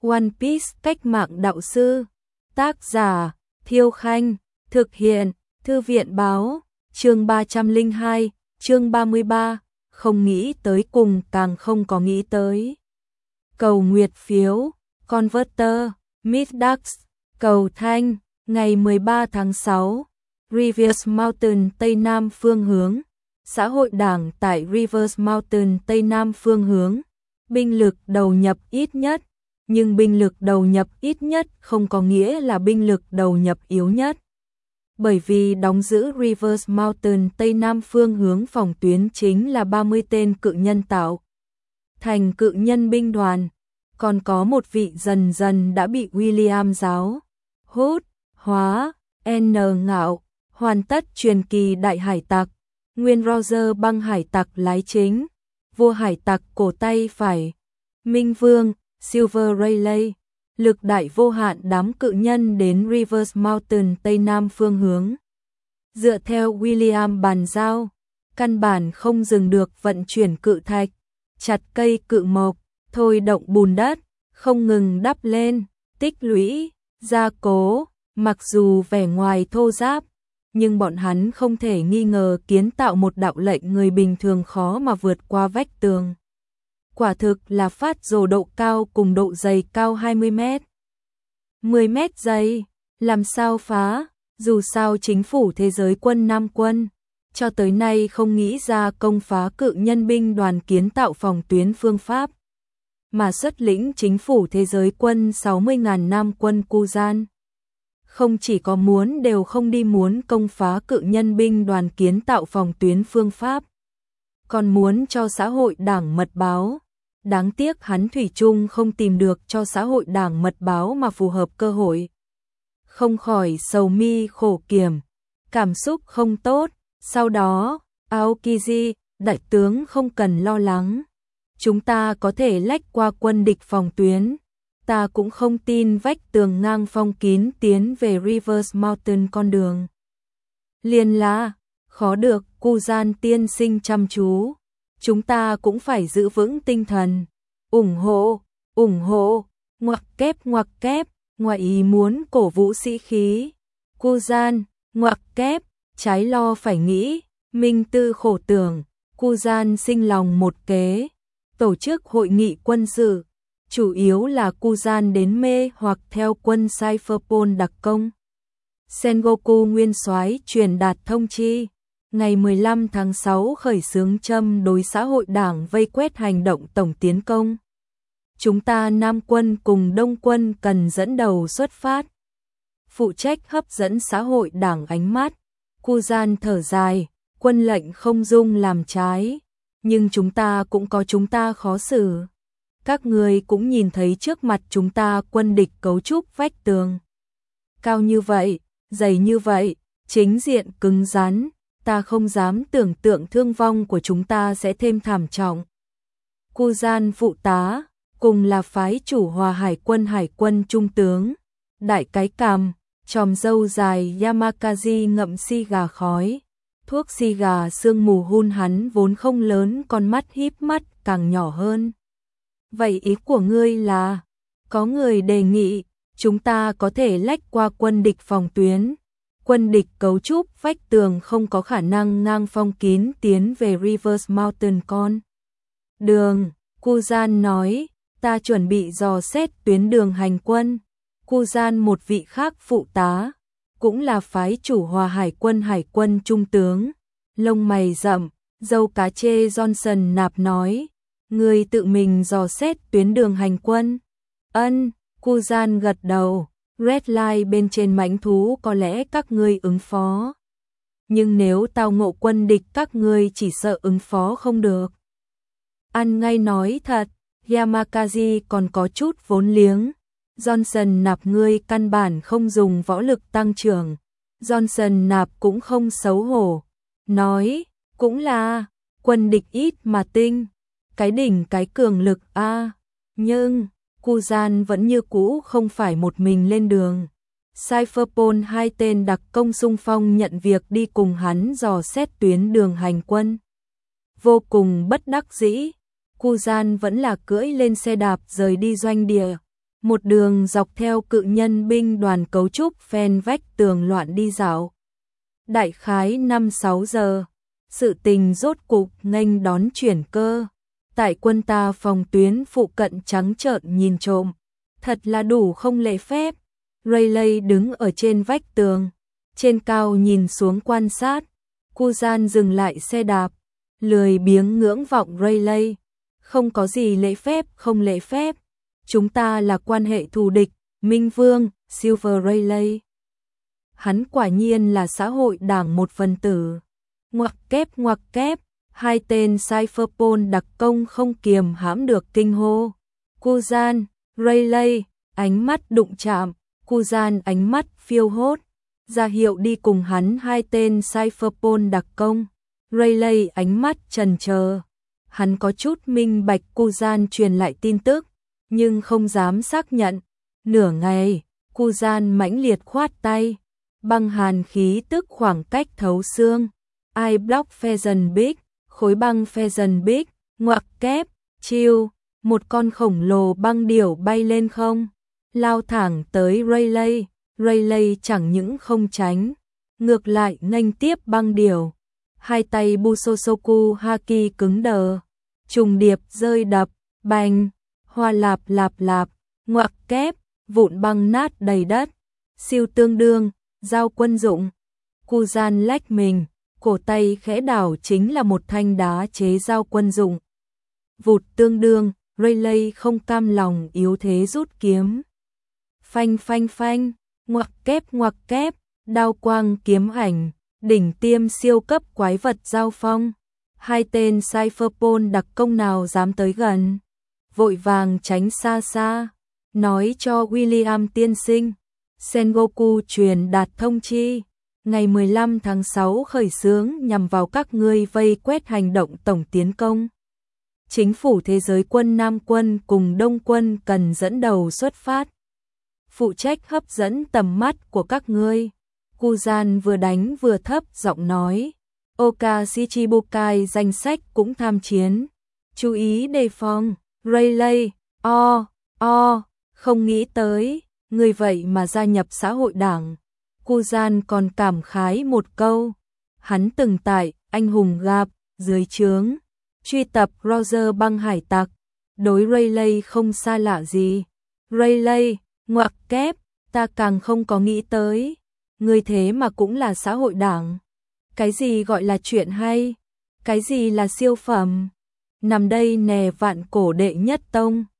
One Piece cách mạng đạo sư. Tác giả Thiêu Khanh. Thực hiện Thư viện Báo. Chương 302, chương 33. Không nghĩ tới cùng càng không có nghĩ tới. Cầu nguyệt phiếu. Converter. Middax. Cầu thanh. Ngày 13 tháng 6. Rivers Mountain Tây Nam phương hướng. Xã hội đảng tại Rivers Mountain Tây Nam phương hướng. Binh lực đầu nhập ít nhất. Nhưng binh lực đầu nhập ít nhất không có nghĩa là binh lực đầu nhập yếu nhất. Bởi vì đóng giữ Rivers Mountain Tây Nam phương hướng phòng tuyến chính là 30 tên cự nhân tạo thành cự nhân binh đoàn. Còn có một vị dần dần đã bị William giáo hút hóa N ngạo hoàn tất truyền kỳ đại hải tặc, nguyên Roger băng hải tặc lái chính, vua hải tặc cổ tay phải, Minh Vương, Silver Rayleigh, lực đại vô hạn đám cự nhân đến Rivers Mountain Tây Nam phương hướng. Dựa theo William bàn giao, căn bản không dừng được vận chuyển cự thạch, chặt cây cự mộc, thôi động bùn đất, không ngừng đắp lên, tích lũy, gia cố, mặc dù vẻ ngoài thô ráp, nhưng bọn hắn không thể nghi ngờ kiến tạo một đạo lệnh người bình thường khó mà vượt qua vách tường. Quả thực là phát rồ độ cao cùng độ dày cao 20 mét. 10 mét dày, làm sao phá, dù sao chính phủ thế giới quân Nam quân, cho tới nay không nghĩ ra công phá cự nhân binh đoàn kiến tạo phòng tuyến phương pháp, mà xuất lĩnh chính phủ thế giới quân 60.000 Nam quân Kuzan. Không chỉ có muốn đều không đi muốn công phá cự nhân binh đoàn kiến tạo phòng tuyến phương pháp, còn muốn cho xã hội đảng mật báo. Đáng tiếc hắn thủy chung không tìm được cho xã hội đảng mật báo mà phù hợp cơ hội. Không khỏi sầu mi khổ kiểm, cảm xúc không tốt. Sau đó, Aokiji, đại tướng không cần lo lắng. Chúng ta có thể lách qua quân địch phòng tuyến. Ta cũng không tin vách tường ngang phong kín tiến về Rivers Mountain con đường. Liền là, khó được, Kuzan tiên sinh chăm chú. Chúng ta cũng phải giữ vững tinh thần. Ủng hộ, ngoặc kép, ngoại ý muốn cổ vũ sĩ khí. Kuzan, ngoặc kép, trái lo phải nghĩ, minh tư khổ tưởng. Kuzan sinh lòng một kế, tổ chức hội nghị quân sự, chủ yếu là Kuzan đến mê hoặc theo quân Cypherpol đặc công. Sengoku nguyên soái truyền đạt thông chi. Ngày 15 tháng 6 khởi xướng châm đối xã hội đảng vây quét hành động tổng tiến công. Chúng ta Nam quân cùng Đông quân cần dẫn đầu xuất phát. Phụ trách hấp dẫn xã hội đảng ánh mắt. Kuzan thở dài, quân lệnh không dung làm trái. Nhưng chúng ta cũng có chúng ta khó xử. Các người cũng nhìn thấy trước mặt chúng ta quân địch cấu trúc vách tường. Cao như vậy, dày như vậy, chính diện cứng rắn. Ta không dám tưởng tượng thương vong của chúng ta sẽ thêm thảm trọng. Kuzan phụ tá, cùng là phái chủ hòa hải quân trung tướng, đại cái cằm, chòm râu dài Yamakazi ngậm xì gà khói, thuốc xì gà sương mù hun hắn vốn không lớn, con mắt híp mắt càng nhỏ hơn. Vậy ý của ngươi là, có người đề nghị, chúng ta có thể lách qua quân địch phòng tuyến. Quân địch cấu trúc vách tường không có khả năng ngang phong kín tiến về Rivers Mountain con đường. Kuzan nói, ta chuẩn bị dò xét tuyến đường hành quân. Kuzan một vị khác phụ tá, cũng là phái chủ hòa hải quân trung tướng, lông mày rậm, râu cá chê Johnson nạp nói, người tự mình dò xét tuyến đường hành quân. Ân, Kuzan gật đầu. Red Line bên trên mãnh thú có lẽ các ngươi ứng phó. Nhưng nếu tao ngộ quân địch các ngươi chỉ sợ ứng phó không được. Ăn ngay nói thật, Yamakazi còn có chút vốn liếng. Johnson nạp ngươi căn bản không dùng võ lực tăng trưởng. Johnson nạp cũng không xấu hổ. Nói, cũng là, quân địch ít mà tinh. Cái đỉnh cái cường lực a. Nhưng Kuzan vẫn như cũ không phải một mình lên đường. Cypherpol hai tên đặc công xung phong nhận việc đi cùng hắn dò xét tuyến đường hành quân. Vô cùng bất đắc dĩ, Kuzan vẫn là cưỡi lên xe đạp rời đi doanh địa. một đường dọc theo cự nhân binh đoàn cấu trúc phen vách tường loạn đi dạo. Đại khái 5-6 giờ, sự tình rốt cục nghênh đón chuyển cơ. Tại quân ta phòng tuyến phụ cận trắng trợn nhìn trộm, thật là đủ không lễ phép. Rayleigh đứng ở trên vách tường, trên cao nhìn xuống quan sát. Kuzan dừng lại xe đạp, lười biếng ngưỡng vọng Rayleigh. Không có gì lễ phép, không lễ phép. Chúng ta là quan hệ thù địch, Minh Vương, Silver Rayleigh. Hắn quả nhiên là xã hội đảng một phần tử. Ngoặc kép, hai tên Cypherpol đặc công không kiềm hãm được kinh hô. Kuzan, Rayleigh, ánh mắt đụng chạm, Kuzan ánh mắt phiêu hốt, ra hiệu đi cùng hắn hai tên Cypherpol đặc công. Rayleigh ánh mắt chần chờ, hắn có chút minh bạch Kuzan truyền lại tin tức, nhưng không dám xác nhận. Nửa ngày, Kuzan mãnh liệt khoát tay, băng hàn khí tức khoảng cách thấu xương. I block Pheasant Big, khối băng Pheasant Big, ngoặc kép, chiêu, một con khổng lồ băng điểu bay lên không, lao thẳng tới Rayleigh. Rayleigh chẳng những không tránh, ngược lại nghênh tiếp băng điểu. Hai tay Busosoku Haki cứng đờ, trùng điệp rơi đập, bành, hoa lạp lạp, ngoặc kép, vụn băng nát đầy đất. Siêu tương đương, dao quân dụng. Kuzan lách mình, cổ tay khẽ đảo chính là một thanh đá chế dao quân dụng. Vụt tương đương, Rayleigh không cam lòng yếu thế rút kiếm. Phanh, ngoặc kép, đao quang kiếm ảnh, đỉnh tiêm siêu cấp quái vật giao phong. Hai tên Cypherpol đặc công nào dám tới gần, vội vàng tránh xa xa, nói cho William tiên sinh. Sengoku truyền đạt thông chi, ngày 15 tháng 6 khởi xướng nhằm vào các ngươi vây quét hành động tổng tiến công. Chính phủ thế giới quân Nam quân cùng Đông quân cần dẫn đầu xuất phát, phụ trách hấp dẫn tầm mắt của các ngươi. Kuzan vừa đánh vừa thấp giọng nói. Oka Shichibukai danh sách cũng tham chiến, chú ý đề phòng. Rayleigh, không nghĩ tới, người vậy mà gia nhập xã hội đảng. Kuzan còn cảm khái một câu, hắn từng tại anh hùng gặp dưới trướng truy tập Roger băng hải tặc, đối Rayleigh không xa lạ gì. Rayleigh, ngoặc kép, ta càng không có nghĩ tới, người thế mà cũng là xã hội đảng. Cái gì gọi là chuyện hay, cái gì là siêu phẩm, nằm đây nè vạn cổ đệ nhất tông.